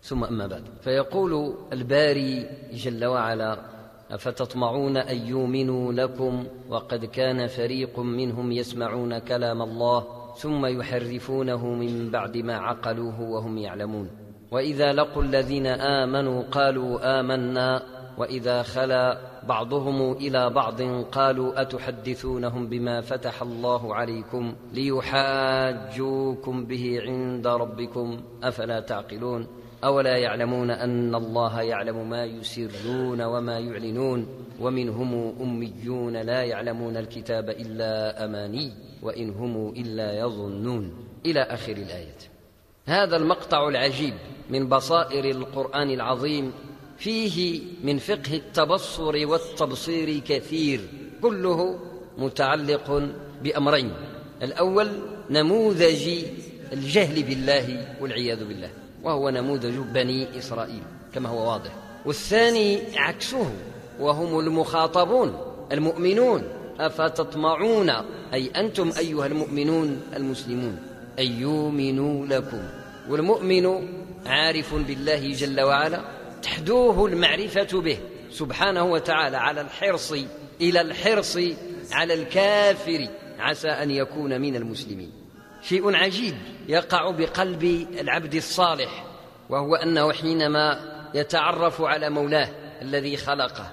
ثم أما بعد، فيقول الباري جل وعلا: أفتطمعون أن يؤمنوا لكم وقد كان فريق منهم يسمعون كلام الله ثم يحرفونه من بعد ما عقلوه وهم يعلمون، وإذا لقوا الذين آمنوا قالوا آمنا وإذا خلا بعضهم إلى بعض قالوا أتحدثونهم بما فتح الله عليكم ليحاجوكم به عند ربكم أفلا تعقلون أولا يعلمون أن الله يعلم ما يسرون وما يعلنون ومنهم أميون لا يعلمون الكتاب إلا أماني وإن هم إلا يظنون، إلى آخر الآية. هذا المقطع العجيب من بصائر القرآن العظيم فيه من فقه التبصر والتبصير كثير، كله متعلق بأمرين: الأول نموذج الجهل بالله والعياذ بالله، وهو نموذج بني إسرائيل كما هو واضح، والثاني عكسه وهم المخاطبون المؤمنون: أفتطمعون أي أنتم أيها المؤمنون المسلمون أن يؤمنوا لكم. والمؤمن عارف بالله جل وعلا تحدوه المعرفة به سبحانه وتعالى على الحرص على الكافر عسى أن يكون من المسلمين. شيء عجيب يقع بقلب العبد الصالح، وهو أنه حينما يتعرف على مولاه الذي خلقه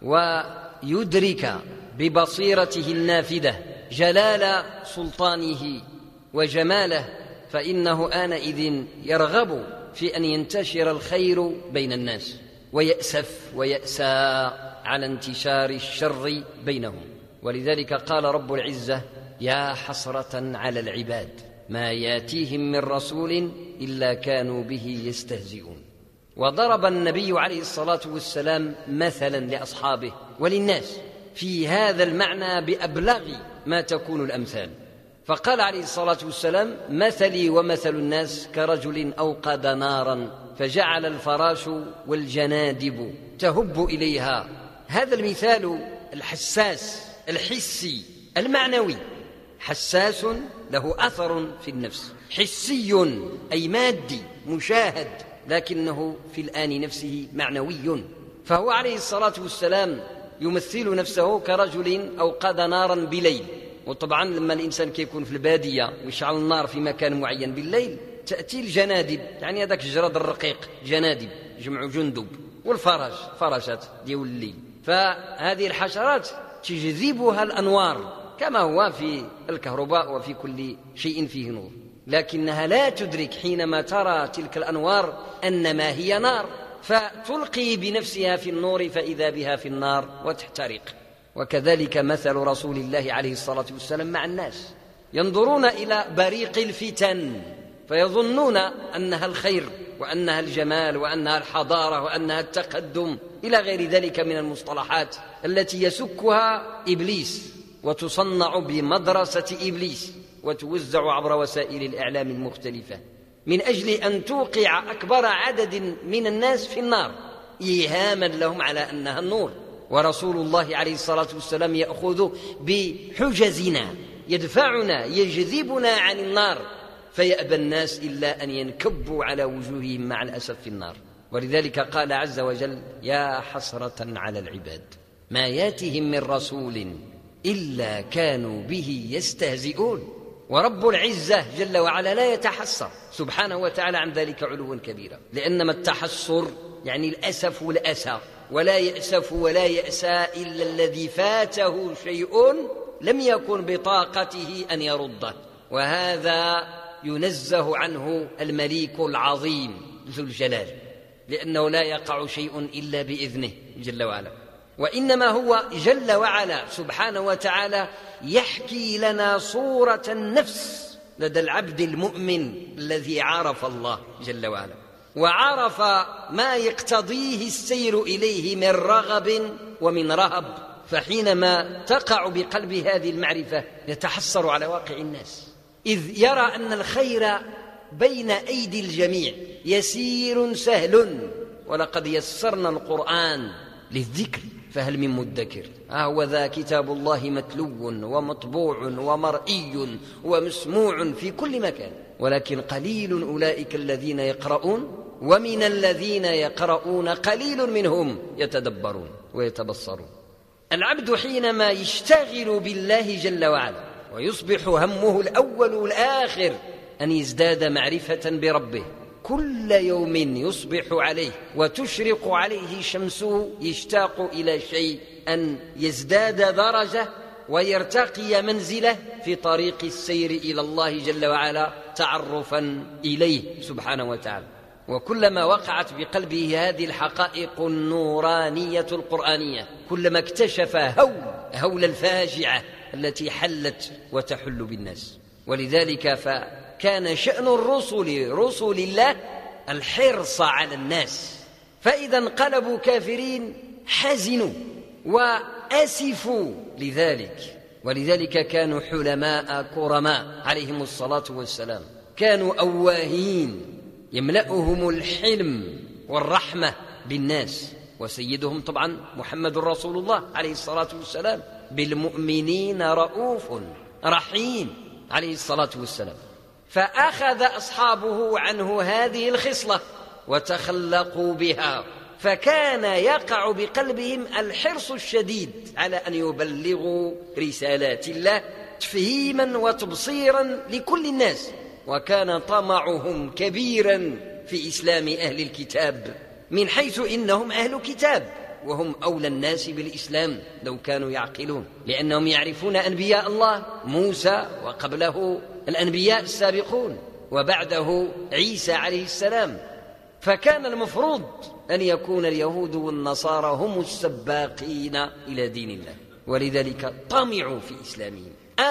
ويدرك ببصيرته النافذة جلال سلطانه وجماله، فإنه آنئذ يرغب في أن ينتشر الخير بين الناس ويأسف ويأسى على انتشار الشر بينهم. ولذلك قال رب العزة: يا حسرة على العباد ما ياتيهم من رسول إلا كانوا به يستهزئون. وضرب النبي عليه الصلاة والسلام مثلا لأصحابه وللناس في هذا المعنى بأبلغ ما تكون الأمثال، فقال عليه الصلاة والسلام: مثلي ومثل الناس كرجل أوقد نارا فجعل الفراش والجنادب تهب إليها. هذا المثال الحساس الحسي المعنوي، حساس له أثر في النفس، حسي أي مادي مشاهد، لكنه في الآن نفسه معنوي. فهو عليه الصلاة والسلام يمثل نفسه كرجل أوقد نارا بليل، وطبعا لما الإنسان كيكون في البادية ويشعل النار في مكان معين بالليل تأتي الجنادب، يعني هذاك الجراد الرقيق، جنادب جمع جندب، فراشات ديال الليل، فهذه الحشرات تجذبها الأنوار كما هو في الكهرباء وفي كل شيء فيه نور، لكنها لا تدرك حينما ترى تلك الأنوار أنما هي نار، فتلقي بنفسها في النور فإذا بها في النار وتحترق. وكذلك مثل رسول الله عليه الصلاة والسلام مع الناس، ينظرون إلى بريق الفتن فيظنون أنها الخير وأنها الجمال وأنها الحضارة وأنها التقدم إلى غير ذلك من المصطلحات التي يسكها إبليس وتصنع بمدرسة إبليس وتوزع عبر وسائل الإعلام المختلفة من أجل أن توقع أكبر عدد من الناس في النار إيهاما لهم على أنها النور. ورسول الله عليه الصلاة والسلام يأخذ بحجزنا يدفعنا يجذبنا عن النار، فيأبى الناس إلا أن ينكبوا على وجوههم مع الأسف في النار. ولذلك قال عز وجل: يا حسرة على العباد ما ياتهم من رسول إلا كانوا به يستهزئون. ورب العزة جل وعلا لا يتحسر سبحانه وتعالى عن ذلك علوا كبيرا، لأنما التحسر يعني الأسف والأسى، ولا يأسف ولا يأسى إلا الذي فاته شيء لم يكن بطاقته أن يرده، وهذا ينزه عنه المليك العظيم ذو الجلال، لأنه لا يقع شيء إلا بإذنه جل وعلا، وإنما هو جل وعلا سبحانه وتعالى يحكي لنا صورة النفس لدى العبد المؤمن الذي عرف الله جل وعلا وعرف ما يقتضيه السير إليه من رغب ومن رهب، فحينما تقع بقلب هذه المعرفة يتحسر على واقع الناس، إذ يرى أن الخير بين أيدي الجميع يسير سهل، ولقد يسرنا القرآن للذكر فهل من مدكر. هو ذا كتاب الله متلو ومطبوع ومرئي ومسموع في كل مكان، ولكن قليل أولئك الذين يقرؤون ومن الذين يقرؤون قليل منهم يتدبرون ويتبصرون. العبد حينما يشتغل بالله جل وعلا ويصبح همه الأول والآخر أن يزداد معرفة بربه، كل يوم يصبح عليه وتشرق عليه شمسه يشتاق إلى شيء، أن يزداد درجة ويرتقي منزله في طريق السير إلى الله جل وعلا تعرفا إليه سبحانه وتعالى. وكلما وقعت بقلبه هذه الحقائق النورانية القرآنية كلما اكتشف هول الفاجعة التي حلت وتحل بالناس. ولذلك فكان شأن رسل الله الحرص على الناس، فإذا انقلبوا كافرين حزنوا وأسفوا لذلك. ولذلك كانوا حلماء كرماء عليهم الصلاة والسلام، كانوا أواهين يملأهم الحلم والرحمة بالناس. وسيدهم طبعا محمد رسول الله عليه الصلاة والسلام بالمؤمنين رؤوف رحيم عليه الصلاة والسلام. فأخذ أصحابه عنه هذه الخصلة وتخلقوا بها، فكان يقع بقلبهم الحرص الشديد على أن يبلغوا رسالات الله تفهيما وتبصيرا لكل الناس. وكان طمعهم كبيرا في إسلام أهل الكتاب، من حيث إنهم أهل كتاب وهم أولى الناس بالإسلام لو كانوا يعقلون، لأنهم يعرفون أنبياء الله موسى وقبله الأنبياء السابقون وبعده عيسى عليه السلام. فكان المفروض أن يكون اليهود والنصارى هم السباقين إلى دين الله، ولذلك طمعوا في إسلامهم.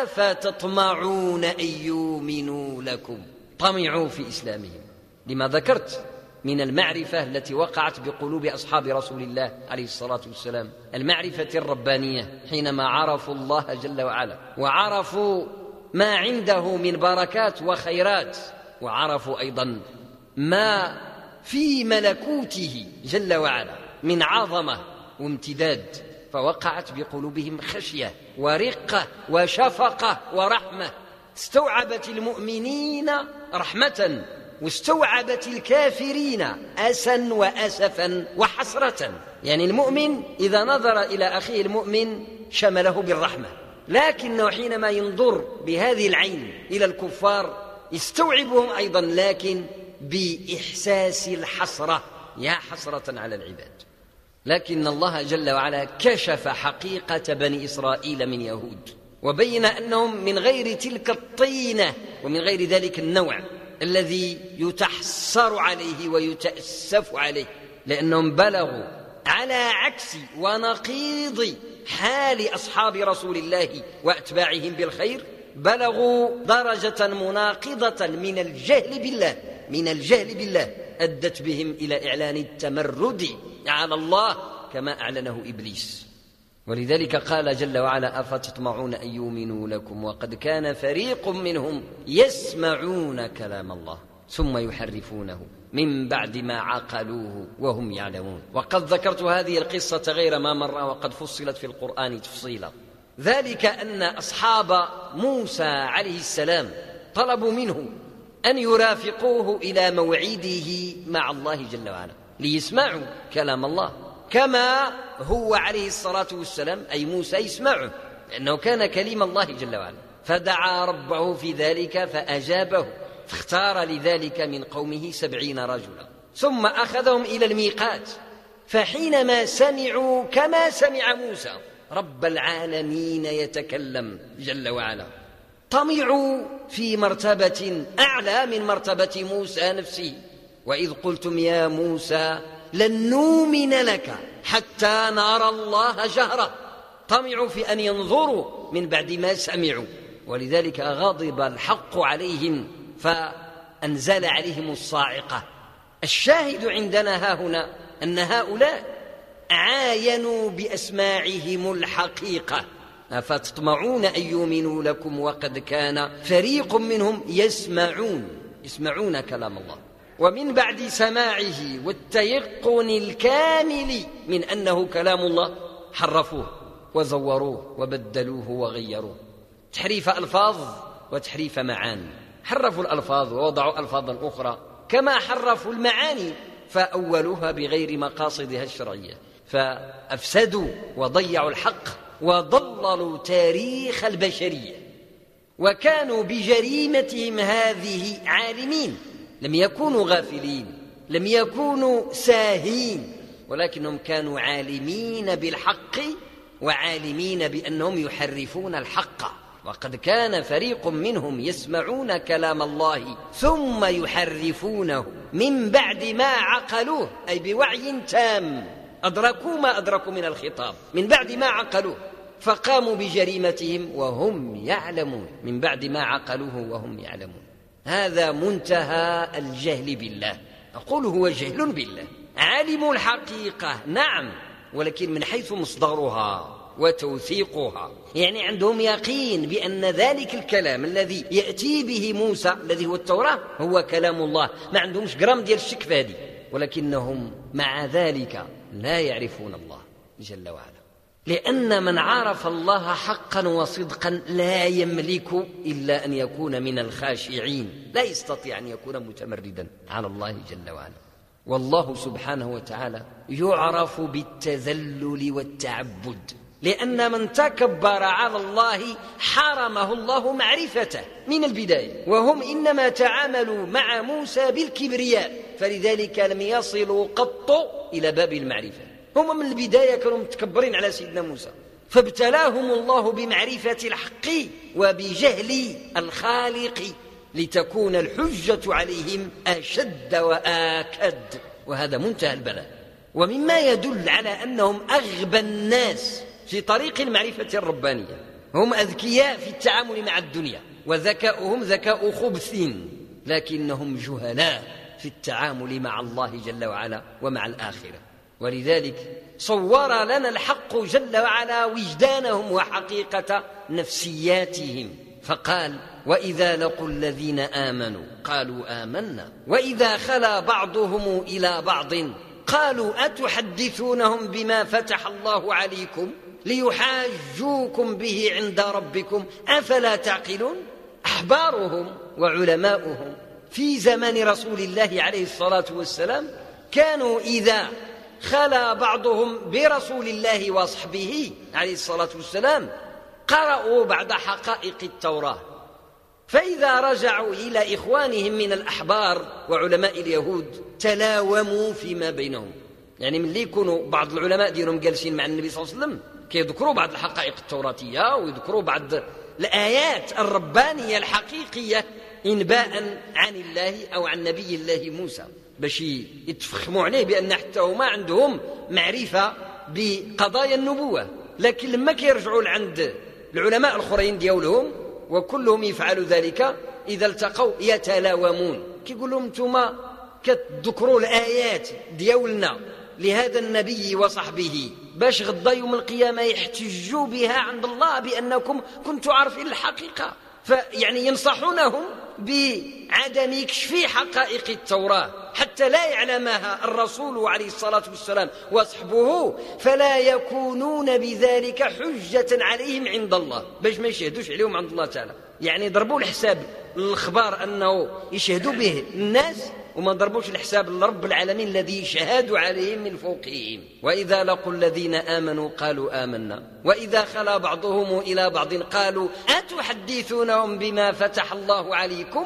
أفتطمعون أن يؤمنوا لكم؟ طمعوا في إسلامهم لما ذكرت من المعرفة التي وقعت بقلوب أصحاب رسول الله عليه الصلاة والسلام، المعرفة الربانية، حينما عرفوا الله جل وعلا وعرفوا ما عنده من بركات وخيرات، وعرفوا أيضا ما في ملكوته جل وعلا من عظمة وامتداد، فوقعت بقلوبهم خشية ورقة وشفقة ورحمة، استوعبت المؤمنين رحمة واستوعبت الكافرين أسا وأسفا وحسرة. يعني المؤمن إذا نظر إلى أخيه المؤمن شمله بالرحمة، لكنه حينما ينظر بهذه العين إلى الكفار يستوعبهم أيضا، لكن بإحساس الحسرة، يا حسرة على العباد. لكن الله جل وعلا كشف حقيقة بني إسرائيل من يهود، وبين أنهم من غير تلك الطينة ومن غير ذلك النوع الذي يتحسر عليه ويتأسف عليه، لأنهم بلغوا على عكس ونقيض حال أصحاب رسول الله وأتباعهم بالخير، بلغوا درجة مناقضة من الجهل بالله أدت بهم إلى إعلان التمرد على الله كما أعلنه إبليس. ولذلك قال جل وعلا أفتطمعون أن يؤمنوا لكم وقد كان فريق منهم يسمعون كلام الله ثم يحرفونه من بعد ما عقلوه وهم يعلمون. وقد ذكرت هذه القصة غير ما مرة وقد فصلت في القرآن تفصيلا. ذلك أن أصحاب موسى عليه السلام طلبوا منه أن يرافقوه إلى موعده مع الله جل وعلا ليسمعوا كلام الله كما هو عليه الصلاة والسلام، أي موسى يسمعه لأنه كان كليم الله جل وعلا. فدعا ربه في ذلك فأجابه، فاختار لذلك من قومه 70 رجلا، ثم أخذهم إلى الميقات. فحينما سمعوا كما سمع موسى رب العالمين يتكلم جل وعلا، طمعوا في مرتبة أعلى من مرتبة موسى نفسه. وإذ قلتم يا موسى لن نؤمن لك حتى نرى الله جهرة، طمعوا في أن ينظروا من بعد ما سمعوا. ولذلك غضب الحق عليهم فأنزل عليهم الصاعقة. الشاهد عندنا هاهنا أن هؤلاء عاينوا بأسماعهم الحقيقة. أفتطمعون أن يؤمنوا لكم وقد كان فريق منهم يسمعون كلام الله، ومن بعد سماعه والتيقن الكامل من أنه كلام الله حرفوه وزوروه وبدلوه وغيروه، تحريف ألفاظ وتحريف معاني. حرفوا الألفاظ ووضعوا ألفاظا أخرى، كما حرفوا المعاني فأولوها بغير مقاصدها الشرعية، فأفسدوا وضيعوا الحق وضللوا تاريخ البشرية، وكانوا بجريمتهم هذه عالمين، لم يكونوا غافلين، لم يكونوا ساهين، ولكنهم كانوا عالمين بالحق وعالمين بأنهم يحرفون الحق. وقد كان فريق منهم يسمعون كلام الله ثم يحرفونه من بعد ما عقلوه، أي بوعي تام أدركوا ما أدركوا من الخطاب، من بعد ما عقلوه، فقاموا بجريمتهم وهم يعلمون، من بعد ما عقلوه وهم يعلمون. هذا منتهى الجهل بالله. أقول هو جهل بالله. علموا الحقيقة نعم، ولكن من حيث مصدرها وتوثيقها، يعني عندهم يقين بأن ذلك الكلام الذي يأتي به موسى الذي هو التوراة هو كلام الله، ما عندهمش جرام ديال الشك في هذه، ولكنهم مع ذلك لا يعرفون الله جل وعلا، لأن من عرف الله حقا وصدقا لا يملك إلا أن يكون من الخاشعين، لا يستطيع أن يكون متمردا على الله جل وعلا. والله سبحانه وتعالى يعرف بالتذلل والتعبد، لأن من تكبر على الله حرمه الله معرفته من البداية، وهم إنما تعاملوا مع موسى بالكبرياء، فلذلك لم يصلوا قط إلى باب المعرفة. هم من البداية كانوا متكبرين على سيدنا موسى، فابتلاهم الله بمعرفة الحق وبجهل الخالق لتكون الحجة عليهم أشد وآكد، وهذا منتهى البلاء. ومما يدل على أنهم أغبى الناس في طريق المعرفة الربانية، هم أذكياء في التعامل مع الدنيا، وذكاؤهم ذكاء خبث، لكنهم جهلاء في التعامل مع الله جل وعلا ومع الآخرة. ولذلك صور لنا الحق جل وعلا وجدانهم وحقيقة نفسياتهم، فقال: وإذا لقوا الذين آمنوا قالوا آمنا وإذا خلا بعضهم إلى بعض قالوا أتحدثونهم بما فتح الله عليكم ليحاجوكم به عند ربكم أفلا تعقلون. أحبارهم وعلماؤهم في زمان رسول الله عليه الصلاة والسلام كانوا إذا خلا بعضهم برسول الله وصحبه عليه الصلاة والسلام قرأوا بعض حقائق التوراة، فإذا رجعوا إلى إخوانهم من الأحبار وعلماء اليهود تلاوموا فيما بينهم. يعني من اللي يكونوا بعض العلماء ديالهم جالسين مع النبي صلى الله عليه وسلم كيذكروا بعض الحقائق التوراتية ويذكروا بعض الآيات الربانية الحقيقية إنباء عن الله أو عن نبي الله موسى، باش يتفخموا عليه بأن حتى هما عندهم معرفة بقضايا النبوة. لكن لما كيرجعوا عند العلماء الآخرين ديالهم وكلهم يفعلوا ذلك، إذا التقوا يتلاومون، كيقول لهم انتما كتذكروا الآيات ديالنا لهذا النبي وصحبه باش غدا يوم القيامة يحتجوا بها عند الله بأنكم كنتوا عارفين الحقيقة. فيعني ينصحونهم بعدم كشف حقائق التوراة حتى لا يعلمها الرسول عليه الصلاة والسلام وصحبه، فلا يكونون بذلك حجة عليهم عند الله، باش ما يشهدوش عليهم عند الله تعالى. يعني ضربوا الحساب للأخبار أنه يشهدوا به الناس، وما ضربوش الحساب لرب العالمين الذي يشهد عليهم من فوقهم. وإذا لقوا الذين آمنوا قالوا آمنا وإذا خلا بعضهم إلى بعض قالوا أتحدثونهم بما فتح الله عليكم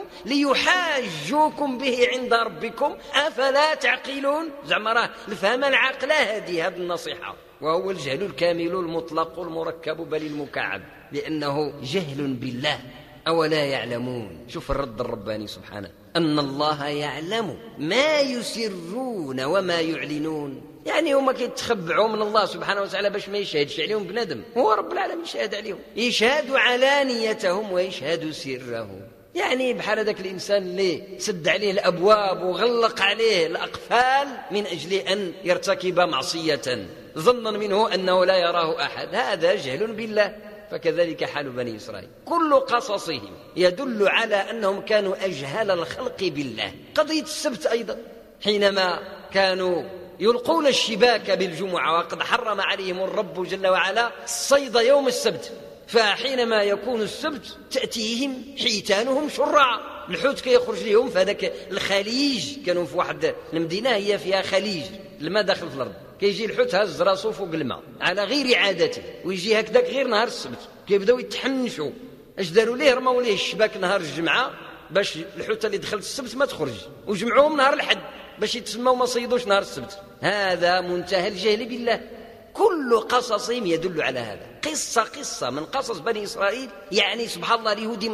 ليحاجوكم به عند ربكم أفلا تعقلون. زعما راه الفهم العقل هذه النصيحة، وهو الجهل الكامل المطلق المركب بل المكعب، لأنه جهل بالله. أولا يعلمون، شوف الرد الرباني سبحانه، أن الله يعلم ما يسرون وما يعلنون. يعني هما كيتخبعوا من الله سبحانه وتعالى باش ما يشهدش عليهم بنادم، هو رب العالمين يشهد عليهم، يشهد علانيتهم ويشهد سرهم. يعني بحال ذاك الإنسان اللي سد عليه الأبواب وغلق عليه الأقفال من أجل أن يرتكب معصية ظنا منه أنه لا يراه أحد، هذا جهل بالله. فكذلك حال بني إسرائيل، كل قصصهم يدل على أنهم كانوا أجهل الخلق بالله. قضية السبت أيضا، حينما كانوا يلقون الشباك بالجمعة وقد حرم عليهم الرب جل وعلا الصيد يوم السبت، فحينما يكون السبت تأتيهم حيتانهم شرعا الحوت كيخرج لهم في هذاك الخليج. كانوا في واحد المدينة هي فيها خليج، الماء داخل في الأرض، كيجي الحوت هز راسو فوق الماء على غير عادته، ويجي هكذاك غير نهار السبت كيبداو يتحنشوا. اش داروا ليه؟ رماو ليه الشباك نهار الجمعة باش الحوت اللي دخلت السبت ما تخرج، وجمعوهم نهار الحد باش يتسموا ما صيدوش نهار السبت. هذا منتهى الجهل بالله. كل قصصهم يدل على هذا. قصة من قصص بني إسرائيل. يعني سبحان الله اليهودي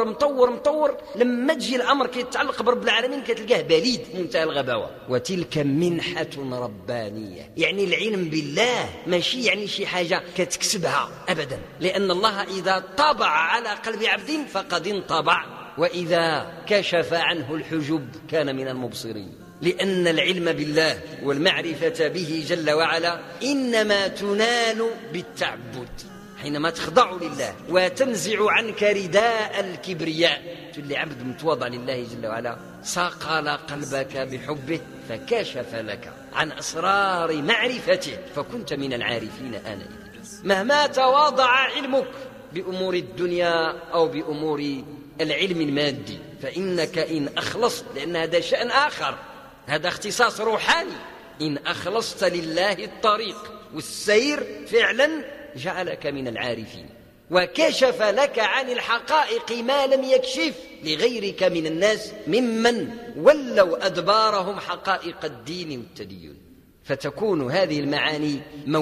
مطور لما تجي الأمر كيتعلق برب العالمين كتلقاه بليد منتهى الغباوة. وتلك منحة ربانية، يعني العلم بالله ماشي يعني شي حاجة كتكسبها أبدا، لأن الله إذا طبع على قلب عبد فقد انطبع، وإذا كشف عنه الحجب كان من المبصرين. لأن العلم بالله والمعرفة به جل وعلا إنما تنال بالتعبد، حينما تخضع لله وتنزع عنك رداء الكبرياء، تولي عبد متواضع لله جل وعلا، صقل قلبك بحبه فكشف لك عن أسرار معرفته فكنت من العارفين آنئذ. مهما تواضع علمك بأمور الدنيا أو بأمور العلم المادي، فإنك إن أخلصت، لأن هذا شأن آخر، هذا اختصاص روحاني، إن أخلصت لله الطريق والسير فعلا جعلك من العارفين، وكشف لك عن الحقائق ما لم يكشف لغيرك من الناس ممن ولوا أدبارهم حقائق الدين والتدين. فتكون هذه المعاني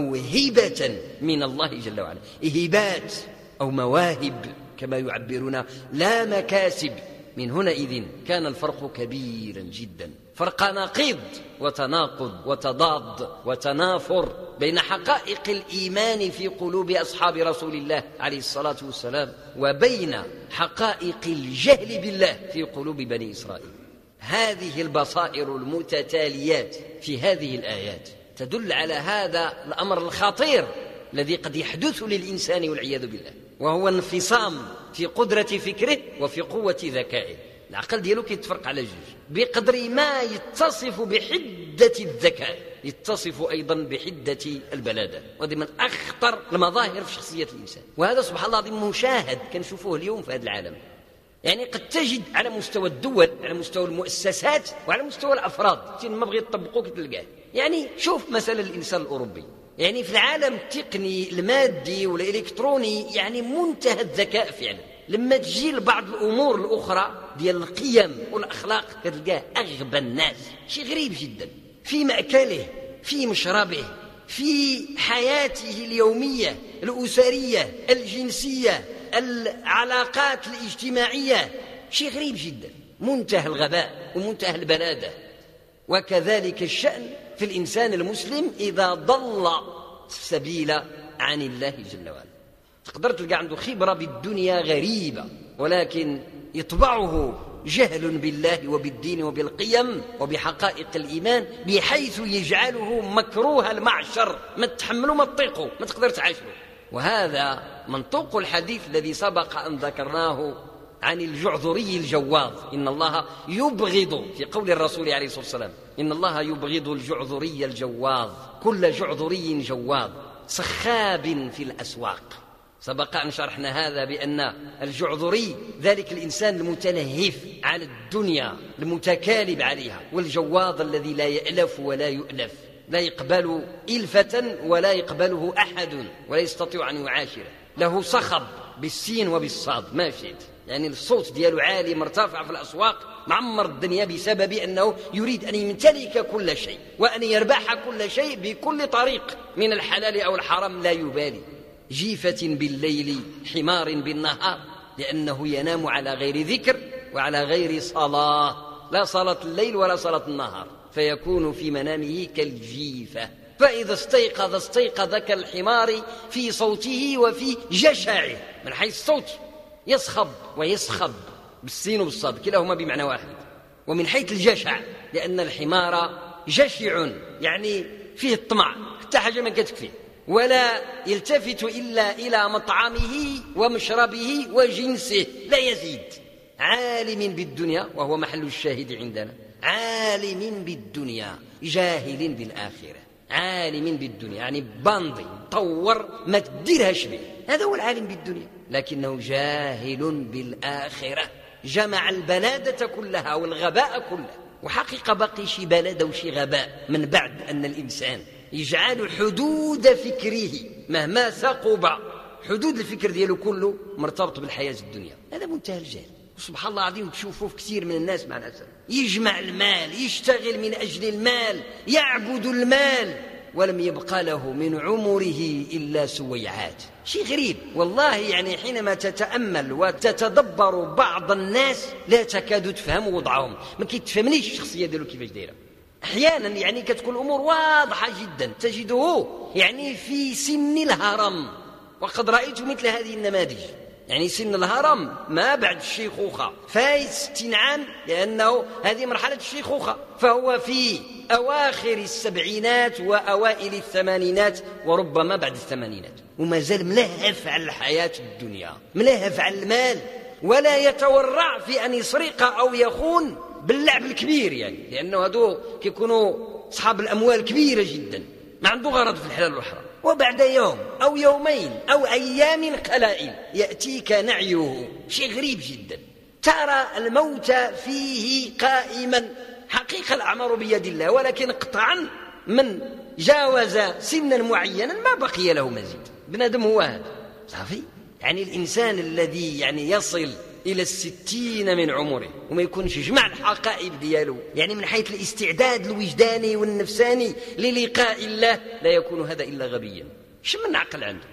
موهبة من الله جل وعلا، إهبات أو مواهب كما يعبرون، لا مكاسب. من هنا إذن كان الفرق كبيرا جدا، فرق نقيض وتناقض وتضاد وتنافر بين حقائق الإيمان في قلوب أصحاب رسول الله عليه الصلاة والسلام وبين حقائق الجهل بالله في قلوب بني إسرائيل. هذه البصائر المتتاليات في هذه الآيات تدل على هذا الأمر الخطير الذي قد يحدث للإنسان والعياذ بالله، وهو انفصام في قدرة فكره وفي قوة ذكائه. العقل ديالو كيتفرق على جوج، بقدر ما يتصف بحدة الذكاء يتصف أيضا بحدة البلادة، وهذه من أخطر المظاهر في شخصية الإنسان. وهذا سبحان الله العظيم مشاهد كنشوفوه اليوم في هذا العالم. يعني قد تجد على مستوى الدول، على مستوى المؤسسات، وعلى مستوى الأفراد ما بغي يطبقوه كتلقاه. يعني شوف مثلا الإنسان الأوروبي، يعني في العالم التقني المادي والإلكتروني يعني منتهى الذكاء فعلا. لما تجي لبعض الأمور الأخرى ديال القيم والأخلاق كتلقاه أغبى الناس. شيء غريب جدا في مأكله، في مشربه، في حياته اليومية الأسرية الجنسية العلاقات الاجتماعية. شيء غريب جدا، منتهى الغباء ومنتهى البلادة. وكذلك الشأن في الإنسان المسلم إذا ضل السبيل عن الله جل وعلا. تقدر تلقى عنده خبرة بالدنيا غريبة، ولكن يطبعه جهل بالله وبالدين وبالقيم وبحقائق الإيمان، بحيث يجعله مكروه المعشر، ما تحمله ما تطيقه ما تقدر تعاشره. وهذا منطوق الحديث الذي سبق أن ذكرناه عن الجعذري الجواظ. إن الله يبغض، في قول الرسول عليه الصلاة والسلام، إن الله يبغض الجعذري الجواظ، كل جعذري جواظ صخاب في الأسواق. سبق أن شرحنا هذا بأن الجعذري ذلك الإنسان المتلهف على الدنيا المتكالب عليها، والجواظ الذي لا يألف ولا يؤلف، لا يقبل إلفة ولا يقبله أحد ولا يستطيع أن يعاشره. له صخب بالسين وبالصاد ما شئت، يعني الصوت دياله عالي مرتفع في الأسواق، معمر الدنيا بسبب أنه يريد أن يمتلك كل شيء وأن يربح كل شيء بكل طريق من الحلال أو الحرام لا يبالي. جيفة بالليل حمار بالنهار، لأنه ينام على غير ذكر وعلى غير صلاة، لا صلاة الليل ولا صلاة النهار، فيكون في منامه كالجيفة. فإذا استيقظ كالحمار في صوته وفي جشعه، من حيث الصوت يصخب ويسخب بالسين وبالصاد كلاهما بمعنى واحد. ومن حيث الجشع لأن الحمار جشع، يعني فيه الطمع حتى حاجة ما كتكفيه، ولا يلتفت إلا إلى مطعمه ومشربه وجنسه لا يزيد. عالم بالدنيا، وهو محل الشاهد عندنا، عالم بالدنيا جاهل بالآخرة. عالم بالدنيا يعني باندي طور ما تديرهاش به، هذا هو العالم بالدنيا، لكنه جاهل بالآخرة. جمع البلادة كلها والغباء كله. وحقيقة باقي شي بلادة وشي غباء من بعد أن الإنسان يجعل حدود فكره مهما ثقب، حدود الفكر دياله كله مرتبط بالحياة الدنيا. هذا منتهى الجهل. سبحان الله العظيم تشوفوا في كثير من الناس مع الأسف يجمع المال، يشتغل من أجل المال، يعبد المال، ولم يبقى له من عمره إلا سويعات. شيء غريب والله. يعني حينما تتأمل وتتدبر بعض الناس لا تكاد تفهم وضعهم، ما كيتفهمنيش الشخصية ديالو كيفاش دايره. أحيانا يعني كتكون الأمور واضحة جدا، تجده يعني في سن الهرم، وقد رأيت مثل هذه النماذج. يعني سن الهرم ما بعد الشيخوخة، فايت 60 عام، لأنه هذه مرحلة الشيخوخة، فهو في أواخر السبعينات وأوائل الثمانينات وربما بعد الثمانينات، وما زال ملهف على الحياة الدنيا، ملهف على المال، ولا يتورع في أن يسرق أو يخون باللعب الكبير. يعني لأنه هذو كيكونوا أصحاب الأموال كبيرة جدا، ما عنده غرض في الحلال والحرام. وبعد يوم أو يومين أو أيام قلائل يأتيك نعيه. شيء غريب جدا. ترى الموت فيه قائما. حقيقة الأعمار بيد الله، ولكن قطعا من جاوز سنا معينا ما بقي له مزيد. بنادم هو هذا صافي. يعني الإنسان الذي يعني يصل إلى 60 من عمره وما يكونش جمع الحقائب دياله، يعني من حيث الاستعداد الوجداني والنفساني للقاء الله، لا يكون هذا إلا غبيا. شو من عقل عنده؟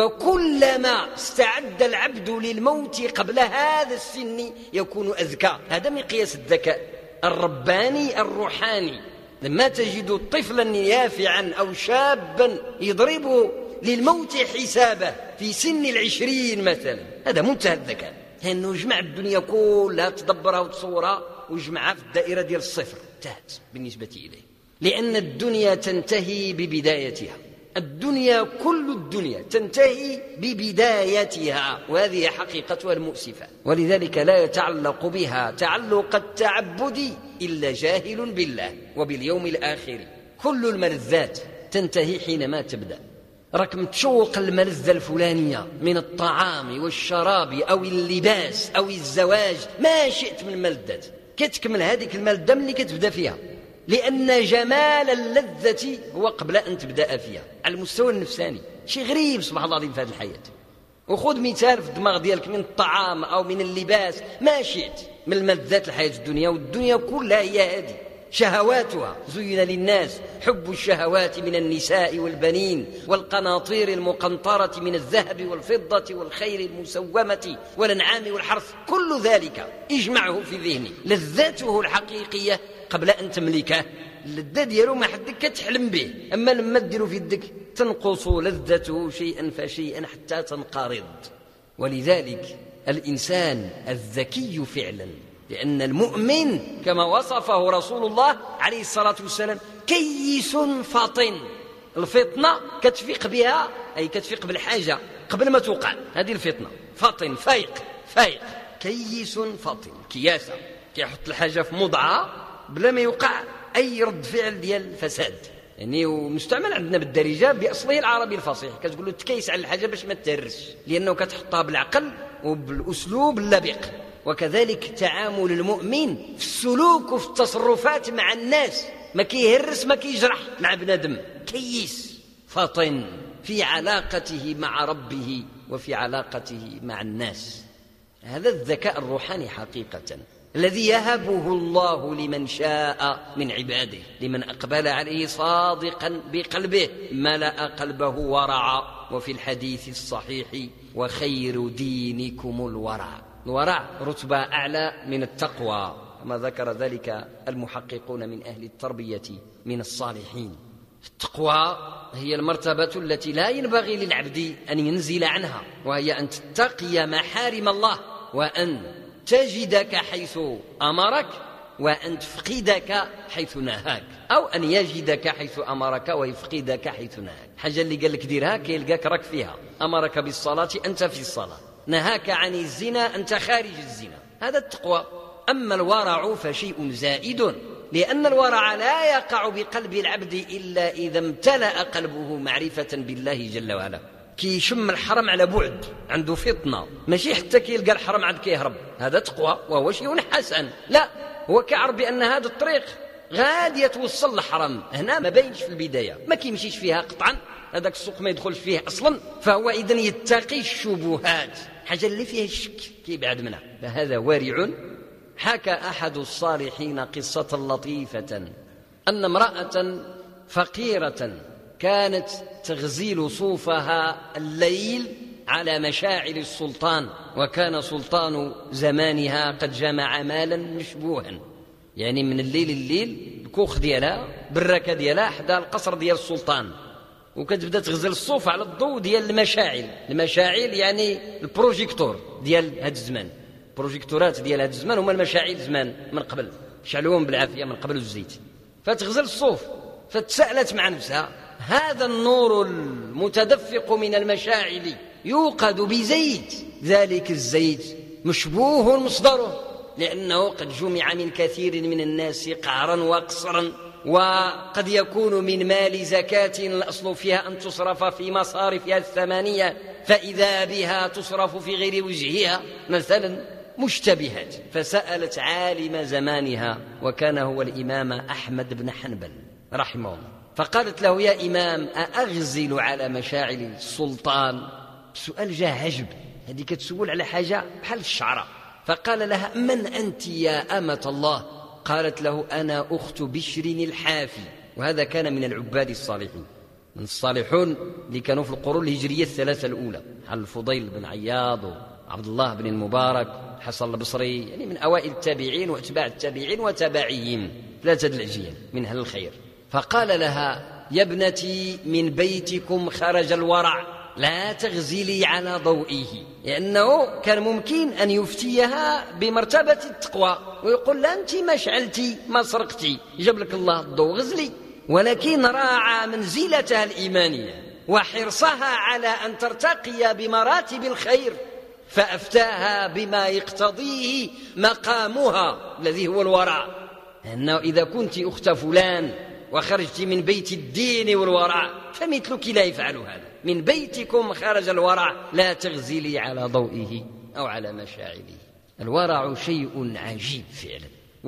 وكلما استعد العبد للموت قبل هذا السن يكون أذكى. هذا مقياس الذكاء الرباني الروحاني. لما تجد طفلا يافعا أو شابا يضرب للموت حسابه في سن 20 مثلا، هذا منتهى الذكاء، لأنه جمع الدنيا كلها، تدبرها وتصورها وجمعها في الدائرة ديال الصفر، انتهت بالنسبة إليه. لأن الدنيا تنتهي ببدايتها. الدنيا كل الدنيا تنتهي ببدايتها، وهذه حقيقتها المؤسفة. ولذلك لا يتعلق بها تعلق التعبد إلا جاهل بالله وباليوم الآخر. كل الملذات تنتهي حينما تبدأ. راك متشوق الملذة الفلانية من الطعام والشراب أو اللباس أو الزواج، ما شئت من الملذات، كتكمل هذيك الملذة ملي كتبدأ فيها، لأن جمال اللذة هو قبل أن تبدأ فيها على المستوى النفساني. شيء غريب سبحان الله العظيم في هذه الحياة. وخذ مثال في الدماغ ديالك من الطعام أو من اللباس، ما شئت من الملذات الحياة الدنيا، والدنيا كلها هي هذه شهواتها. زين للناس حب الشهوات من النساء والبنين والقناطير المقنطرة من الذهب والفضة والخيل المسومة والأنعام والحرث، كل ذلك اجمعه في ذهني. لذاته الحقيقية قبل أن تملكه، اللذة ديالو ما حدك كتحلم به، أما لما تديرو في يدك تنقص لذته شيئا فشيئا حتى تنقرض. ولذلك الإنسان الذكي فعلا، لأن المؤمن كما وصفه رسول الله عليه الصلاة والسلام كيس فطن. الفطنة كتفيق بها، أي كتفيق بالحاجة قبل ما توقع، هذه الفطنة. فطن فايق، كيس فطن، كياسة كيحط الحاجة في موضعها بلا ما يوقع أي رد فعل ديال الفساد. يعني ومستعمل عندنا بالدارجة بأصله العربي الفصيح، كتقول له تكيس على الحاجة باش ما تهرش، لأنه كتحطها بالعقل وبالأسلوب اللبق. وكذلك تعامل المؤمن في السلوك وفي التصرفات مع الناس، ما كيهرس ما كيجرح مع بنادم، كيس فطن في علاقته مع ربه وفي علاقته مع الناس. هذا الذكاء الروحاني حقيقة الذي يهبه الله لمن شاء من عباده، لمن أقبل عليه صادقا بقلبه ملأ قلبه ورعا. وفي الحديث الصحيح وخير دينكم الورع. الورع رتبة أعلى من التقوى كما ذكر ذلك المحققون من أهل التربية من الصالحين. التقوى هي المرتبة التي لا ينبغي للعبد أن ينزل عنها، وهي أن تتقي محارم الله، وأن تجدك حيث أمرك، وأن تفقدك حيث نهاك، أو أن يجدك حيث أمرك ويفقدك حيث نهاك. حاجة اللي قال لك ديرها كيلقاك راك فيها. أمرك بالصلاة أنت في الصلاة، نهاك عن الزنا أنت خارج الزنا، هذا التقوى. أما الورع فشيء زائد، لأن الورع لا يقع بقلب العبد إلا إذا امتلأ قلبه معرفة بالله جل وعلا. كيشم الحرم على بعد، عنده فطنة، ماشي حتى كيلقى الحرم عاد كيهرب، هذا تقوى وهو شيء حسن. لا، هو كيعرف بأن هذا الطريق غادي يتوصل للحرم. هنا ما باينش في البداية، ما كيمشيش فيها قطعا، هذاك السوق ما يدخلش فيه أصلا، فهو إذن يتقي الشبهات، حاجة اللي فيها الشك كيبعد منها، فهذا وارع. حكى أحد الصالحين قصة لطيفة أن امرأة فقيرة كانت تغزل صوفها الليل على مشاعل السلطان، وكان سلطان زمانها قد جمع مالا مشبوها، يعني من الليل الكوخ ديالها بالركة ديالها حدا القصر ديال السلطان، وكتبدا تغزل الصوف على الضوء ديال المشاعل يعني البروجيكتور ديال هذا الزمان، البروجيكتورات ديال هذا الزمان هما المشاعل زمان من قبل، شعلوهم بالعافية من قبل الزيت، فتغزل الصوف. فتسألت مع نفسها: هذا النور المتدفق من المشاعل يوقد بزيت، ذلك الزيت مشبوه مصدره، لأنه قد جمع من كثير من الناس قعرا وقصرا، وقد يكون من مال زكاة الأصل فيها أن تصرف في مصارفها 8، فإذا بها تصرف في غير وجهها مثلا مشتبهات. فسألت عالم زمانها، وكان هو الإمام أحمد بن حنبل رحمه الله، فقالت له: يا إمام، أأغزل على مشاعل السلطان؟ سؤال جاء عجب، هذه كتسول على حاجة بحال الشعرة. فقال لها: من أنت يا أمة الله؟ قالت له: أنا أخت بشر الحافي، وهذا كان من العباد الصالحين، من الصالحون اللي كانوا في القرون الهجرية الثلاثة الأولى، الفضيل بن عياض وعبد الله بن المبارك حسن البصري، يعني من أوائل التابعين وأتباع التابعين وتابعيهم، ثلاثة الأجيال من أهل الخير. فقال لها: يا ابنتي، من بيتكم خرج الورع، لا تغزلي على ضوئه، لأنه كان ممكن أن يفتيها بمرتبة التقوى ويقول لها: أنت ما شعلتي ما سرقتي، جاب لك الله الضوء، غزلي. ولكن راعى منزلتها الإيمانية وحرصها على أن ترتقي بمراتب الخير، فأفتاها بما يقتضيه مقامها الذي هو الورع، أنه إذا كنت أخت فلان وخرجت من بيت الدين والورع فمثلك لا يفعل هذا، من بيتكم خرج الورع، لا تغزلي على ضوئه أو على مشاعله. الورع شيء عجيب فعلا،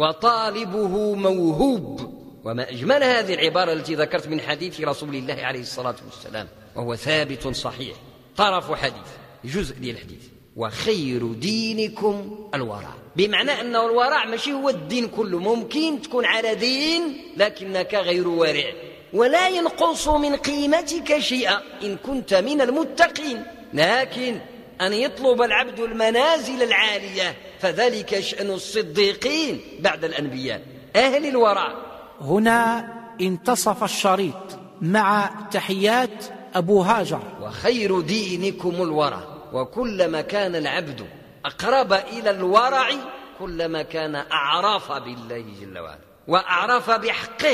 وطالبه موهوب. وما أجمل هذه العبارة التي ذكرت من حديث رسول الله عليه الصلاة والسلام، وهو ثابت صحيح، طرف حديث، جزء ديال الحديث: وخير دينكم الورع، بمعنى أنه الورع ماشي هو الدين كله، ممكن تكون على دين لكنك غير وارع، ولا ينقص من قيمتك شيئا إن كنت من المتقين، لكن أن يطلب العبد المنازل العالية فذلك شأن الصديقين بعد الأنبياء، أهل الورع. هنا انتصف الشريط مع تحيات أبو هاجر. وخير دينكم الورع، وكلما كان العبد أقرب إلى الورع كلما كان أعرف بالله جل وعلا، وأعرف بحقه،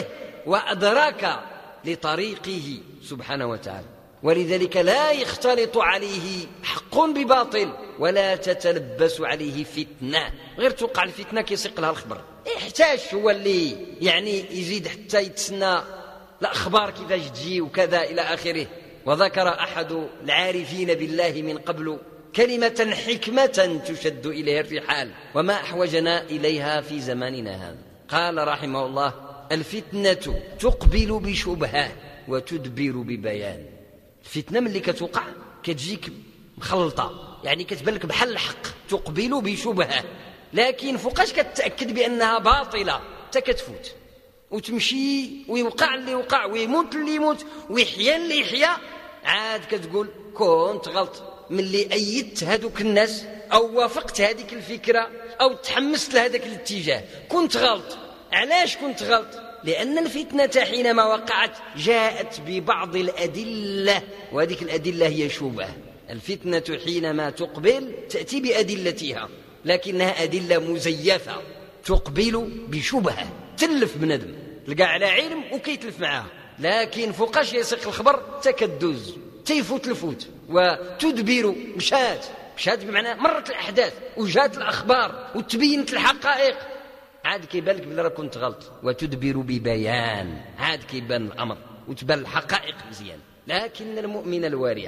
وأدرك لطريقه سبحانه وتعالى. ولذلك لا يختلط عليه حق بباطل، ولا تتلبس عليه فتنة، غير توقع الفتنة كيسيق لها الخبر، يحتاج هو اللي يعني يزيد حتى يتسنى الأخبار كيفاش تجي وكذا إلى آخره. وذكر أحد العارفين بالله من قبل كلمة حكمة تشد إليها الرحال، وما أحوجنا إليها في زماننا هذا. قال رحمه الله: الفتنة تقبل بشبهة وتدبر ببيان. الفتنة من اللي كتوقع كتجيك مخلطة، يعني كتبان لك بحال الحق، تقبل بشبهة، لكن فوقاش كتأكد بأنها باطلة تكتفوت وتمشي، ويوقع اللي يوقع، ويموت اللي يموت، ويحيا اللي يحيا، عاد كتقول كنت غلط من اللي أيدت هذوك الناس أو وافقت هذيك الفكرة أو تحمست لهذاك الاتجاه، كنت غلط. علاش كنت غلط؟ لأن الفتنة حينما وقعت جاءت ببعض الأدلة، وهذه الأدلة هي شبهة. الفتنة حينما تقبل تأتي بأدلتها، لكنها أدلة مزيفة، تقبل بشبهة، تلف بندم، تلقى على علم وكيتلف معها، لكن فوقاش يسيق الخبر تكدز، تيفوت الفوت، وتدبر مشات بمعنى مرت الأحداث وجات الأخبار وتبينت الحقائق، عاد كيبان لك بلي راه كنت غلط. وتدبر ببيان، عاد كيبان الأمر وتبان الحقائق مزيان. لكن المؤمن الوارع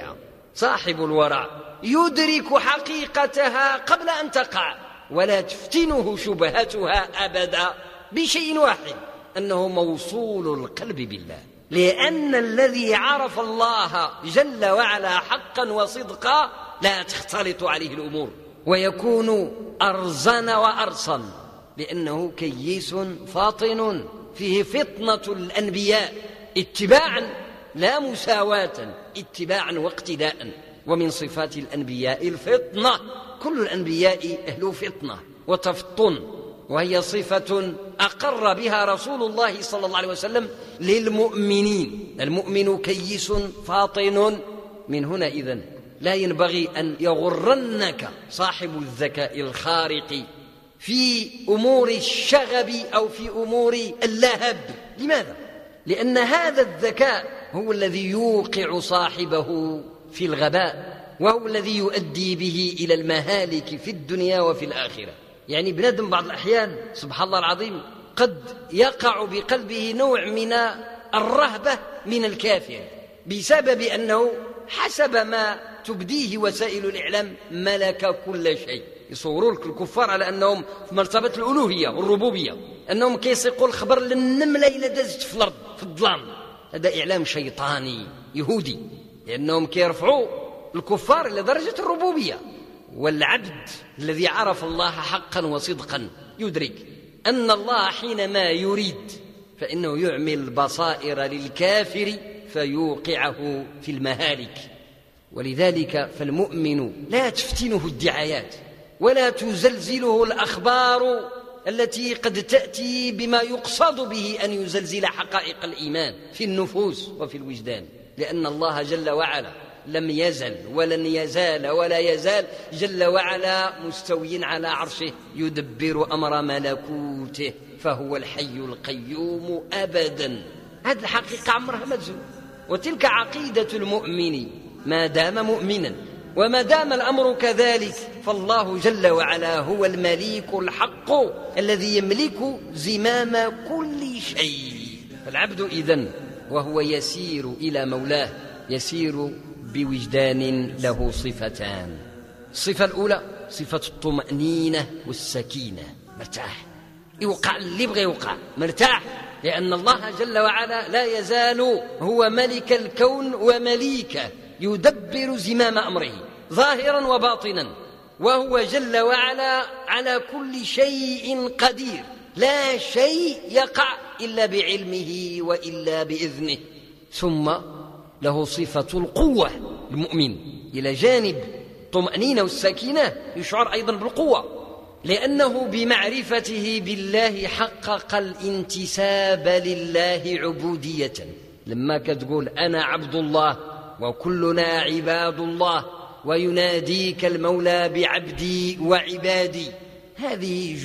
صاحب الورع يدرك حقيقتها قبل أن تقع، ولا تفتنه شبهتها أبدا بشيء واحد، أنه موصول القلب بالله، لأن الذي عرف الله جل وعلا حقا وصدقا لا تختلط عليه الأمور، ويكون أرزن وأرصن، لأنه كيس فاطن فيه فطنة الأنبياء اتباعا لا مساواة، اتباعا واقتداء. ومن صفات الأنبياء الفطنة، كل الأنبياء أهل فطنة وتفطن، وهي صفة أقر بها رسول الله صلى الله عليه وسلم للمؤمنين. المؤمن كيس فاطن. من هنا إذن لا ينبغي أن يغرنك صاحب الذكاء الخارق في أمور الشغب أو في أمور اللهب. لماذا؟ لأن هذا الذكاء هو الذي يوقع صاحبه في الغباء، وهو الذي يؤدي به إلى المهالك في الدنيا وفي الآخرة. يعني بنادم بعض الأحيان سبحان الله العظيم قد يقع بقلبه نوع من الرهبة من الكافر، بسبب أنه حسب ما تبديه وسائل الإعلام ملك كل شيء. يصوروا لك الكفار على أنهم في مرتبة الألوهية والربوبية، أنهم كيسيقوا الخبر للنملة إلى دازت في الأرض في الظلام. هذا إعلام شيطاني يهودي، لأنهم كيرفعوا الكفار إلى درجة الربوبية. والعبد الذي عرف الله حقا وصدقا يدرك أن الله حينما يريد فإنه يعمل البصائر للكافر فيوقعه في المهالك. ولذلك فالمؤمن لا تفتنه الدعايات ولا تزلزله الأخبار التي قد تأتي بما يقصد به أن يزلزل حقائق الإيمان في النفوس وفي الوجدان، لأن الله جل وعلا لم يزل ولن يزال ولا يزال جل وعلا مستوي على عرشه يدبر أمر ملكوته، فهو الحي القيوم أبدا. هذه الحقيقة عمرها ما تزول، وتلك عقيدة المؤمن ما دام مؤمنا. وما دام الأمر كذلك فالله جل وعلا هو المليك الحق الذي يملك زمام كل شيء. فالعبد إذن وهو يسير إلى مولاه يسير بوجدان له صفتان. الصفة الأولى صفة الطمأنينة والسكينة، مرتاح، يوقع اللي بغى يوقع، مرتاح، لأن الله جل وعلا لا يزال هو ملك الكون ومليكه، يدبر زمام أمره ظاهرا وباطنا، وهو جل وعلا على كل شيء قدير، لا شيء يقع إلا بعلمه وإلا بإذنه. ثم له صفة القوة. المؤمن إلى جانب الطمأنينة والسكينة يشعر أيضا بالقوة، لأنه بمعرفته بالله حقق الانتساب لله عبودية. لما كتقول أنا عبد الله وكلنا عباد الله ويناديك المولى بعبدي وعبادي، هذه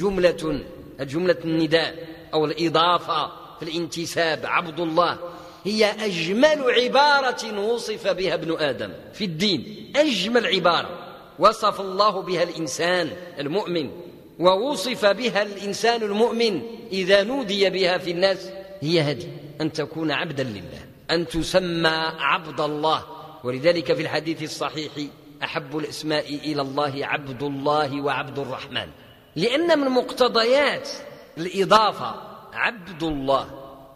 جملة النداء أو الإضافة في الانتساب. عبد الله هي أجمل عبارة وصف بها ابن آدم في الدين، أجمل عبارة وصف الله بها الإنسان المؤمن، ووصف بها الإنسان المؤمن إذا نودي بها في الناس، هي هذه: أن تكون عبدا لله، أن تسمى عبد الله. ولذلك في الحديث الصحيح أحب الأسماء إلى الله عبد الله وعبد الرحمن، لأن من مقتضيات الإضافة عبد الله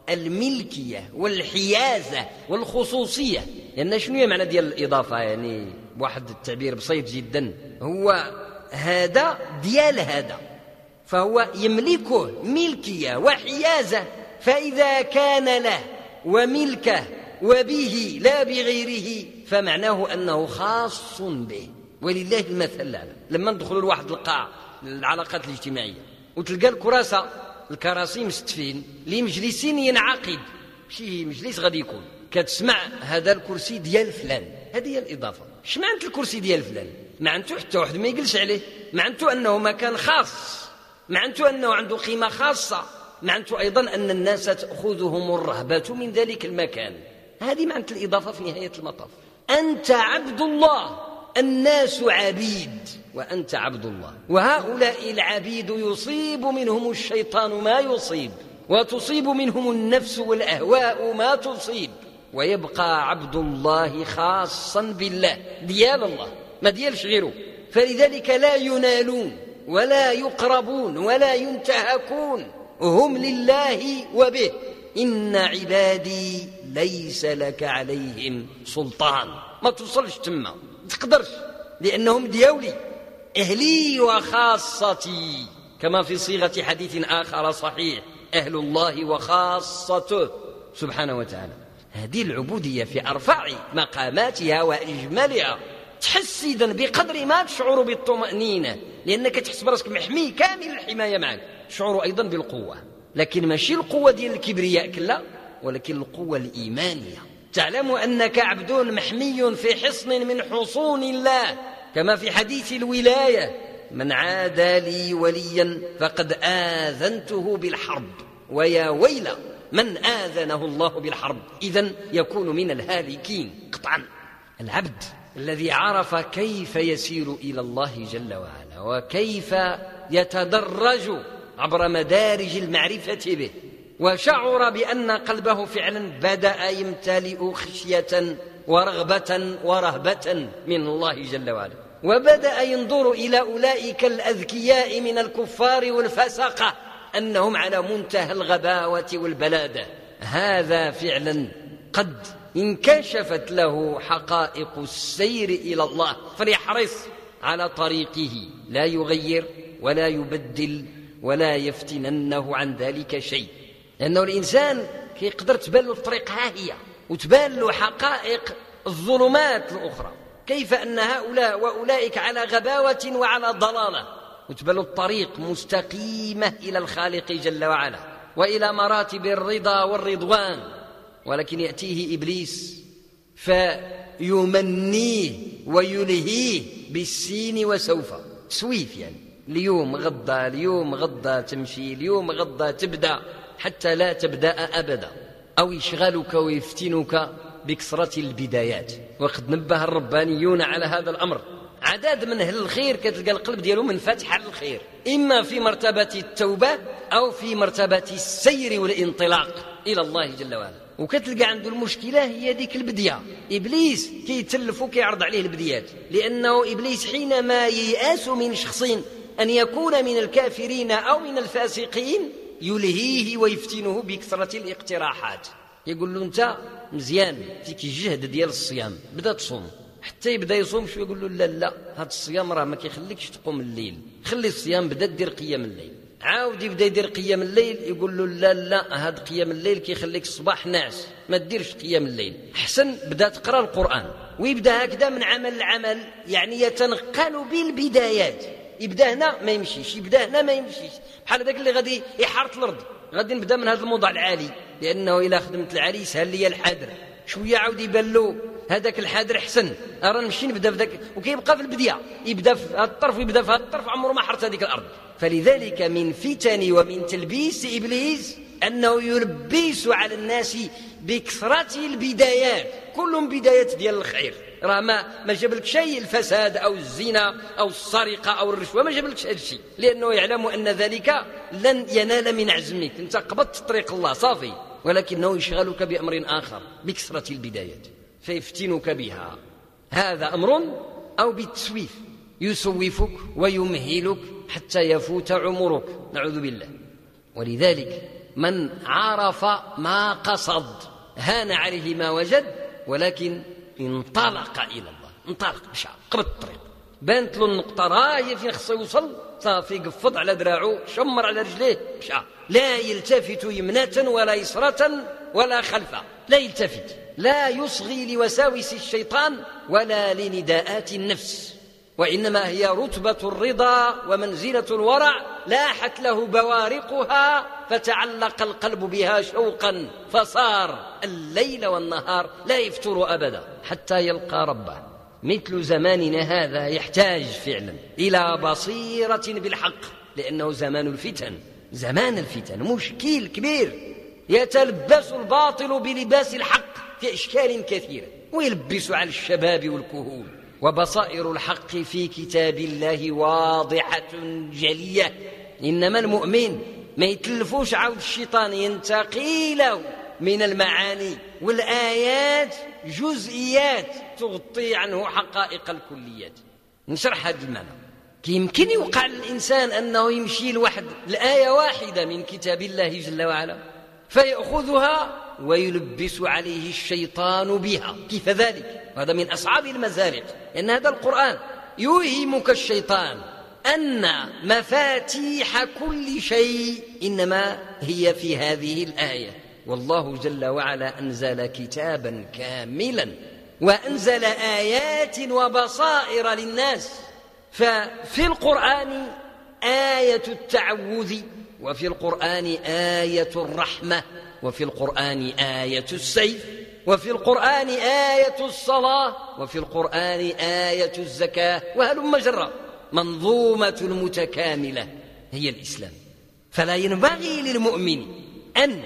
الملكية والحيازة والخصوصية. لأن شنو هي معنى ديال الإضافة؟ يعني واحد التعبير بسيط جدا، هو هذا ديال هذا، فهو يملكه ملكية وحيازة، فإذا كان له وملكه وبه لا بغيره فمعناه أنه خاص به. ولله المثل الأعلى. لما ندخلوا لواحد القاعة العلاقات الاجتماعية وتلقى الكراسة الكراسي مستفين لي مجلسين ينعقد، شي مجلس غادي يكون كتسمع هذا الكرسي ديال فلان، هذه هي الإضافة. اش معنى الكرسي ديال فلان؟ معناته حتى واحد ما يجلس عليه، معناته أنه مكان خاص، معناته أنه عنده قيمة خاصة، معناته أيضا أن الناس تأخذهم الرهبة من ذلك المكان. هذه معنى الإضافة في نهاية المطاف. أنت عبد الله، الناس عبيد وأنت عبد الله، وهؤلاء العبيد يصيب منهم الشيطان ما يصيب، وتصيب منهم النفس والأهواء ما تصيب، ويبقى عبد الله خاصا بالله ديال الله ما ديالش غيره. فلذلك لا ينالون ولا يقربون ولا ينتهكون، هم لله وبه. إن عبادي ليس لك عليهم سلطان، ما توصلش تما، تقدرش، لأنهم ديولي أهلي وخاصتي، كما في صيغة حديث آخر صحيح: أهل الله وخاصته سبحانه وتعالى. هذه العبودية في أرفع مقاماتها وإجمالها، تحس إذن بقدر ما تشعر بالطمأنينة، لأنك تحس براسك محمي كامل الحماية معك، تشعر أيضا بالقوة، لكن ماشي القوة ديال الكبرياء كلا، ولكن القوة الإيمانية. تعلم أنك عبد محمي في حصن من حصون الله، كما في حديث الولاية: من عادى لي وليا فقد آذنته بالحرب. ويا ويل من آذنه الله بالحرب، إذن يكون من الهالكين قطعا. العبد الذي عرف كيف يسير إلى الله جل وعلا وكيف يتدرج عبر مدارج المعرفة به، وشعر بأن قلبه فعلا بدأ يمتلئ خشية ورغبة ورهبة من الله جل وعلا، وبدأ ينظر إلى أولئك الأذكياء من الكفار والفسقة أنهم على منتهى الغباوة والبلادة، هذا فعلا قد انكشفت له حقائق السير إلى الله، فليحرص على طريقه، لا يغير ولا يبدل ولا يفتننه عن ذلك شيء، لأنه الإنسان يقدر تبان له الطريق ها هي، وتبان له حقائق الظلمات الأخرى، كيف أن هؤلاء وأولئك على غباوة وعلى ضلالة، وتبان له الطريق مستقيمة إلى الخالق جل وعلا وإلى مراتب الرضا والرضوان. ولكن يأتيه إبليس فيمنيه ويلهيه بالسين وسوف، تسويف يعني، اليوم غدا اليوم غدا تمشي، اليوم غدا تبدأ، حتى لا تبدأ أبدا، أو يشغلك ويفتنك بكثرة البدايات. وقد نبه الربانيون على هذا الأمر. عدد من أهل الخير كتلقى القلب ديالو منفتح على الخير، إما في مرتبة التوبة أو في مرتبة السير والانطلاق إلى الله جل وعلا، وكتلقى عنده المشكلة هي ديك البدية. إبليس كيتلف وكيعرض عليه البديات، لأنه إبليس حينما ييأس من شخص أن يكون من الكافرين أو من الفاسقين يلهيه ويفتنه بكثرة الاقتراحات. يقول له أنت مزيان فيك الجهد ديال الصيام، بدأ تصوم، حتى يبدأ يصوم شويه يقول له لا لا، هذا الصيام راه ما كيخليكش تقوم الليل، خلي الصيام، بدأ دير قيام الليل. عاود يبدأ يدير قيام الليل، يقول له لا لا، هذا قيام الليل كيخليك الصباح ناعس، ما تديرش قيام الليل، حسن بدأ تقرأ القرآن. ويبدأ هكذا من عمل لعمل، يعني يتنقل بالبدايات، يبدأ هنا ما يمشيش، يبدأ هنا ما يمشيش، بحال ذاك اللي غادي يحارت الأرض، غادي نبدأ من هذا الموضع العالي، لأنه إلى خدمت العالي يسهل لي الحادر، شوية عاود يبان له هذاك الحادر أحسن، أرى نمشي نبدأ في ذاك، وكيبقى في البداية يبدأ في هذا الطرف ويبدأ في هذا الطرف، عمره ما حرت هذيك الأرض. فلذلك من فتن ومن تلبيس إبليس أنه يلبس على الناس بكثرة البدايات، كلهم بدايات ديال الخير، راه ما جابلك شيء الفساد أو الزنا أو السرقة أو الرشوة، ما جابلكش هذا الشيء، لأنه يعلم أن ذلك لن ينال من عزمك، أنت قبضت طريق الله صافي، ولكنه يشغلك بأمر آخر بكثرة البدايات فيفتنك بها. هذا أمر، أو بالتسويف يسوفك ويمهلك حتى يفوت عمرك، نعوذ بالله. ولذلك من عرف ما قصد هان عليه ما وجد، ولكن انطلق إلى الله، انطلق مشى قبل الطريق، بانت له النقطة راهي فين خصو يوصل، صافي قفض على ذراعه، شمر على رجليه، مشى، لا يلتفت يمنة ولا يسرة ولا خلفا، لا يلتفت، لا يصغي لوساوس الشيطان ولا لنداءات النفس، وإنما هي رتبة الرضا ومنزلة الورع لاحت له بوارقها، فتعلق القلب بها شوقا، فصار الليل والنهار لا يفتر أبدا حتى يلقى ربه. مثل زماننا هذا يحتاج فعلا إلى بصيرة بالحق، لأنه زمان الفتن، زمان الفتن مشكل كبير، يتلبس الباطل بلباس الحق في أشكال كثيرة، ويلبس على الشباب والكهول. وبصائر الحق في كتاب الله واضحة جلية، إنما المؤمن ما يتلفوش عود الشيطان ينتقي له من المعاني، والآيات جزئيات تغطي عنه حقائق الكليات. نشرح هذا المعنى. يمكن يوقع للإنسان أنه يمشي لواحد الآية واحدة من كتاب الله جل وعلا فيأخذها ويلبس عليه الشيطان بها. كيف ذلك؟ هذا من أصعب المزارق، لأن هذا القرآن يوهمك الشيطان أن مفاتيح كل شيء إنما هي في هذه الآية. والله جل وعلا أنزل كتابا كاملا وأنزل آيات وبصائر للناس. ففي القرآن آية التعوذ، وفي القرآن آية الرحمة، وفي القرآن آية السيف، وفي القرآن آية الصلاة، وفي القرآن آية الزكاة، وهلم جرا. منظومة متكاملة هي الإسلام. فلا ينبغي للمؤمن أن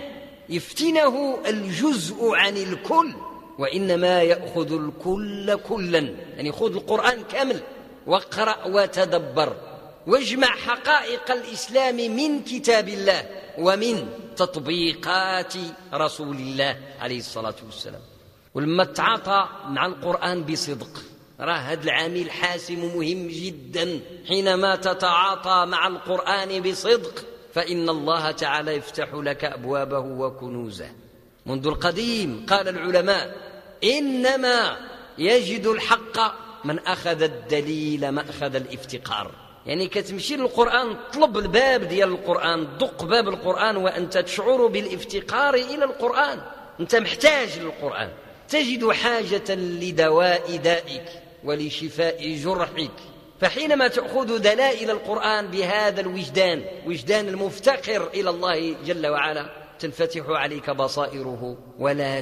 يفتنه الجزء عن الكل، وإنما يأخذ الكل كلا، يعني خذ القرآن كامل واقرأ وتدبر واجمع حقائق الإسلام من كتاب الله ومن تطبيقات رسول الله عليه الصلاة والسلام. ولما تعاطى مع القرآن بصدق، راه هذا العامل حاسم مهم جدا. حينما تتعاطى مع القرآن بصدق فإن الله تعالى يفتح لك أبوابه وكنوزه. منذ القديم قال العلماء: إنما يجد الحق من أخذ الدليل مأخذ الافتقار. يعني كتمشي للقرآن، طلب الباب ديال القرآن، دق باب القرآن وأنت تشعر بالافتقار إلى القرآن. أنت محتاج للقرآن، تجد حاجة لدواء دائك ولشفاء جرحك. فحينما تأخذ دلائل القرآن بهذا الوجدان، وجدان المفتقر إلى الله جل وعلا، تنفتح عليك بصائره ولا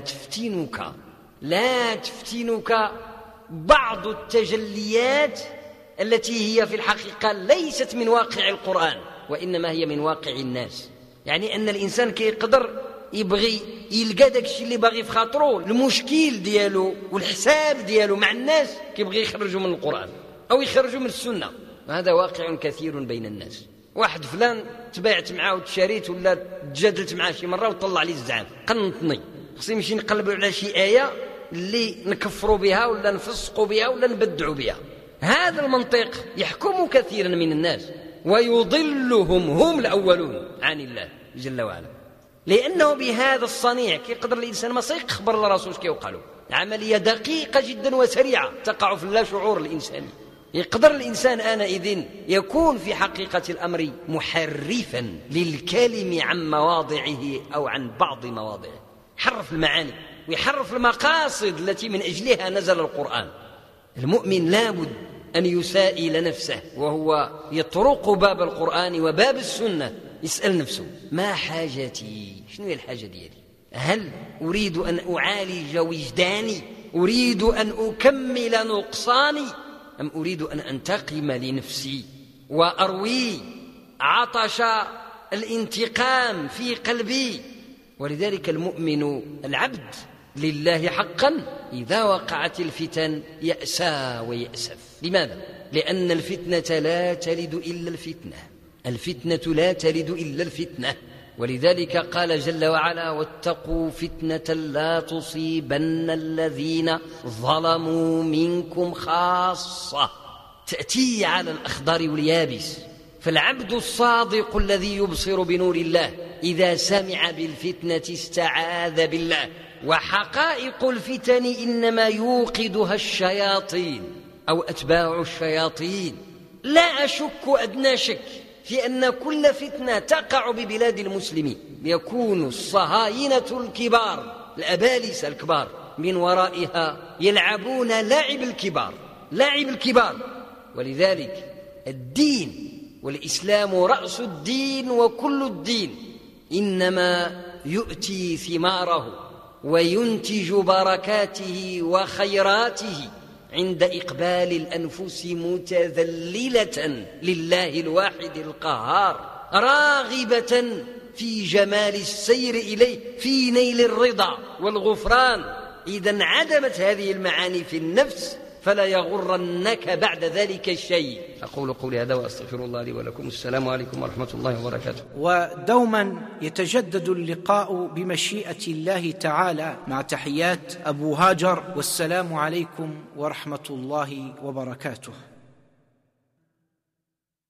تفتنك بعض التجليات التي هي في الحقيقة ليست من واقع القرآن، وإنما هي من واقع الناس. يعني أن الإنسان كيقدر يبغي يلقى داك الشيء اللي باغي في خاطره، المشكل ديالو والحساب ديالو مع الناس كيبغي يخرجوا من القرآن أو يخرجوا من السنة. وهذا واقع كثير بين الناس. واحد فلان تبايعت معاه وتشاريت ولا تجادلت معاه شي مرة وطلع لي الزعام، قنطني، خصني نمشي نقلبوا على شي آية اللي نكفروا بها ولا نفسقوا بها ولا نبدعوا بها. هذا المنطق يحكم كثيرا من الناس ويضلهم هم الأولون عن الله جل وعلا، لأنه بهذا الصنيع كيقدر الإنسان ما يخبر لرسوله كيوقع له. عملية دقيقة جدا وسريعة تقع في اللا شعور الإنساني. يقدر الإنسان آنئذ يكون في حقيقة الأمر محرفا للكلم عن مواضعه أو عن بعض مواضعه، حرف المعاني ويحرف المقاصد التي من أجلها نزل القرآن. المؤمن لابد أن يسائل نفسه وهو يطرق باب القرآن وباب السنة، يسأل نفسه: ما حاجتي؟ شنو هي الحاجة ديالي؟ هل أريد أن أعالج وجداني؟ أريد أن أكمل نقصاني؟ أم أريد أن أنتقم لنفسي وأروي عطش الانتقام في قلبي؟ ولذلك المؤمن العبد لله حقا إذا وقعت الفتن يأسى ويأسف. لماذا؟ لأن الفتنة لا تلد إلا الفتنة، الفتنة لا تلد إلا الفتنة. ولذلك قال جل وعلا: واتقوا فتنة لا تصيبن الذين ظلموا منكم خاصة. تأتي على الأخضر واليابس. فالعبد الصادق الذي يبصر بنور الله إذا سمع بالفتنة استعاذ بالله. وحقائق الفتن إنما يوقدها الشياطين أو أتباع الشياطين. لا أشك أدنى شك في أن كل فتنة تقع ببلاد المسلمين يكون الصهاينة الكبار، الأبالسة الكبار، من ورائها يلعبون لاعب الكبار. ولذلك الدين والإسلام رأس الدين، وكل الدين إنما يؤتي ثماره وينتج بركاته وخيراته عند إقبال الأنفس متذللة لله الواحد القهار، راغبة في جمال السير إليه، في نيل الرضا والغفران. إذا انعدمت هذه المعاني في النفس فلا يغرنك بعد ذلك الشيء. أقول قولي هذا وأستغفر الله لي ولكم. السلام عليكم ورحمة الله وبركاته. ودوما يتجدد اللقاء بمشيئة الله تعالى، مع تحيات أبو هاجر، والسلام عليكم ورحمة الله وبركاته.